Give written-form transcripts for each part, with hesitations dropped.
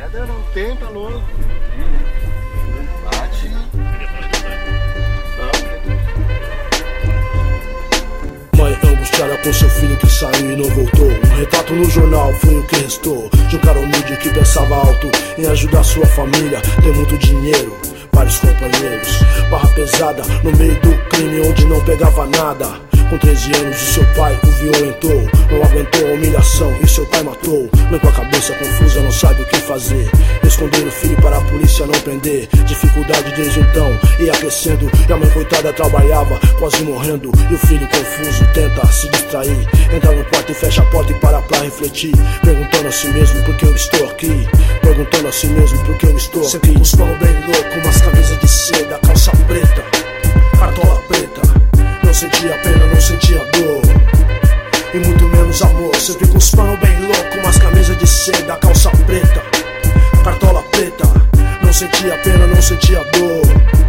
queda não tem, tá louco. Bate. Mãe angustiada com seu filho que saiu e não voltou. Um retrato no jornal foi o que restou de um cara humilde que pensava alto em ajudar sua família. Tem muito dinheiro, vários companheiros, barra pesada no meio do crime onde não pegava nada. Com 13 anos o seu pai o violentou, não aguentou a humilhação e seu pai matou. Mãe com a cabeça confusa não sabe o que fazer, esconder o filho para a polícia não prender. Dificuldade desde então ia crescendo e a mãe coitada trabalhava quase morrendo. E o filho confuso tenta se distrair, entra no quarto e fecha a porta e para pra refletir, perguntando a si mesmo por que eu estou aqui, perguntando a si mesmo por que eu estou aqui. Sempre com os pão bem louco, umas camisas de seda, calça preta, cartola preta. Não sentia pena, não sentia dor e muito menos amor. Sempre com os pano bem louco, umas camisas de seda, calça preta, cartola preta. Não sentia pena, não sentia dor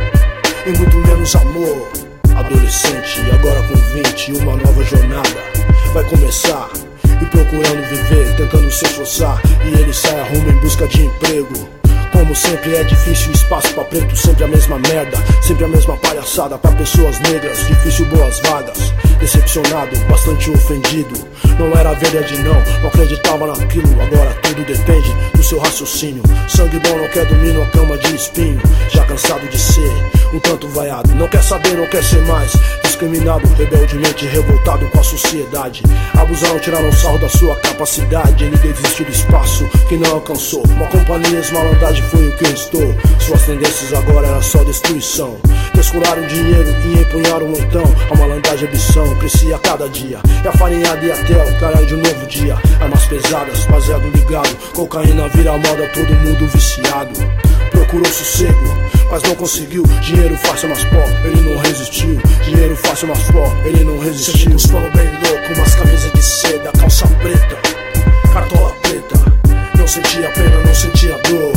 e muito menos amor. Adolescente, agora com 20, uma nova jornada vai começar. E procurando viver, tentando se esforçar, e ele sai a rumo em busca de emprego. Como sempre é difícil espaço pra preto, sempre a mesma merda, sempre a mesma palhaçada pra pessoas negras, difícil boas vagas. Decepcionado, bastante ofendido, não era verdade não acreditava naquilo. Agora tudo depende do seu raciocínio. Sangue bom não quer dormir numa cama de espinho, já cansado de ser um tanto vaiado, não quer saber, não quer ser mais discriminado, rebeldemente revoltado com a sociedade. Abusaram, tiraram sarro da sua capacidade, ele desistiu do espaço que não alcançou. Uma companhia, malandragem foi o que restou. Suas tendências agora era só destruição. Descuraram dinheiro e empunharam então. A malandragem e ambição crescia a cada dia, e a farinhada ia até o caralho de um novo dia. Armas pesadas, baseado ligado, cocaína vira moda, todo mundo viciado. Procurou sossego, mas não conseguiu. Dinheiro fácil, mas pó, ele não resistiu. Dinheiro fácil, mas pó, ele não resistiu. Sempre com os pão bem louco, umas camisas de seda, calça preta, cartola preta. Não sentia pena, não sentia dor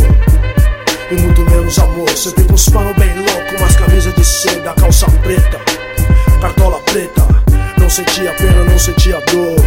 e muito menos amor. Sempre com os pano bem louco, umas camisas de seda, calça preta, cartola preta. Não sentia pena, não sentia dor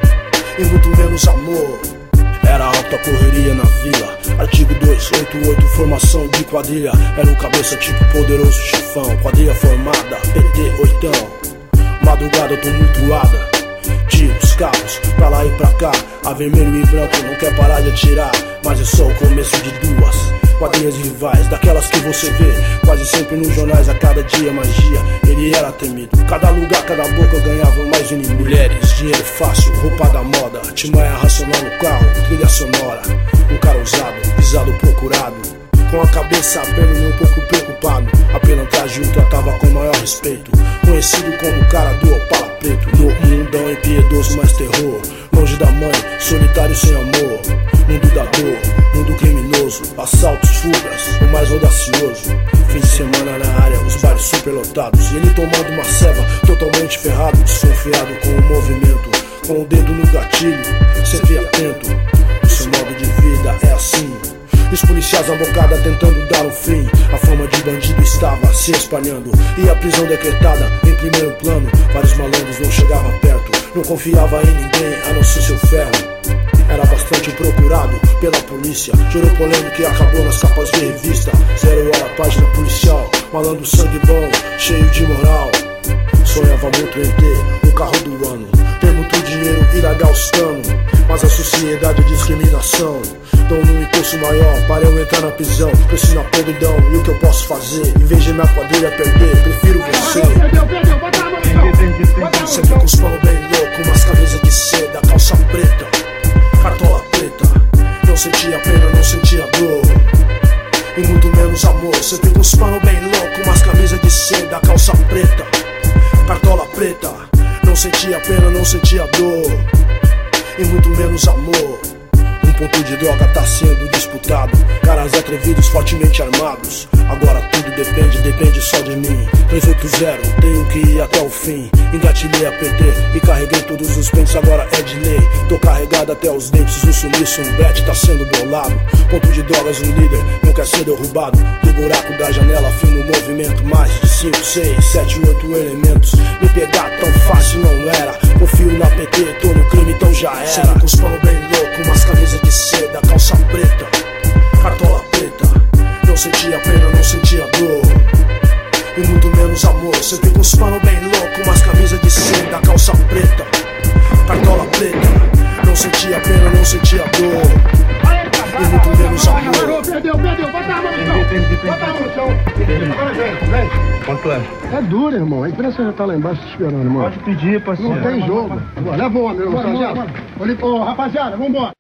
e muito menos amor. Era alta correria na vila, artigo 288, formação de quadrilha. Era um cabeça tipo poderoso chefão, quadrilha formada, PT oitão. Madrugada tumultuada, tiros, carros, pra lá e pra cá. A vermelho e branco não quer parar de atirar, mas é só o começo de duas quadrilhas rivais, daquelas que você vê quase sempre nos jornais. A cada dia magia, ele era temido. Cada lugar, cada boca ganhava mais inimigo. Mulheres, dinheiro fácil, roupa da moda, Timaya racional no carro, trilha sonora. Um cara ousado, visado procurado, com a cabeça apenas e um pouco preocupado. A pilantragem o tratava com maior respeito, conhecido como o cara do Opala preto. No mundão impiedoso, mais terror, longe da mãe, solitário sem amor. Mundo da dor, mundo criminoso, assaltos, fugas, o mais audacioso. Fim de semana na área, os bares superlotados, e ele tomando uma ceva, totalmente ferrado, desconfiado com o movimento, com o dedo no gatilho, sempre atento. O seu modo de vida é assim. Os policiais na bocada tentando dar um fim. A fama de bandido estava se espalhando, e a prisão decretada em primeiro plano. Vários malandros não chegavam perto, não confiava em ninguém a não ser seu ferro. Era bastante procurado pela polícia, gerou polêmica e acabou nas capas de revista. 0 hora, página policial, malandro sangue bom, cheio de moral. Sonhava muito em ter o carro do ano, ter muito dinheiro, ir a Gaustano, mas a sociedade é discriminação. Dão um impulso maior para eu entrar na prisão. Cresci na podridão, e o que eu posso fazer? Em vez de minha quadrilha perder, prefiro você. Sempre com os pano bem louco, umas camisas de seda, calça preta, cartola preta. Não sentia pena, não sentia dor e muito menos amor. Sempre com os pano bem louco, umas camisas de seda, calça preta, cartola preta. Não sentia pena, não sentia dor e muito menos amor. Um ponto de droga tá sendo disputado, caras atrevidos fortemente armados. Agora tudo depende só de mim. 380, tenho que ir até o fim. Engatilhei a PT e carreguei todos os pentes, agora é de lei. Tô carregado até os dentes, o sumiço, um bet tá sendo bolado. Ponto de drogas, um líder não quer ser derrubado. Do buraco da janela, filmo o movimento. Mais de 5, 6, 7, 8 elementos. Me pegar tão fácil não era. Confio na PT, tô no crime, então já era. Sempre com os pano bem louco, umas camisas de seda, calça preta, pô. Sempre com os pano bem louco, umas camisas de seda, calça preta, cartola preta. Não sentia pena, não sentia dor. E muito menos amor. Perdeu, bota a mão no chão. Bota a mão no chão. Agora vem. Quanto é? É duro, irmão. A imprensa já tá lá embaixo te esperando, irmão. Pode pedir, parceiro. Não tem jogo. Leva o homem, sargento. Ô, rapaziada, vambora.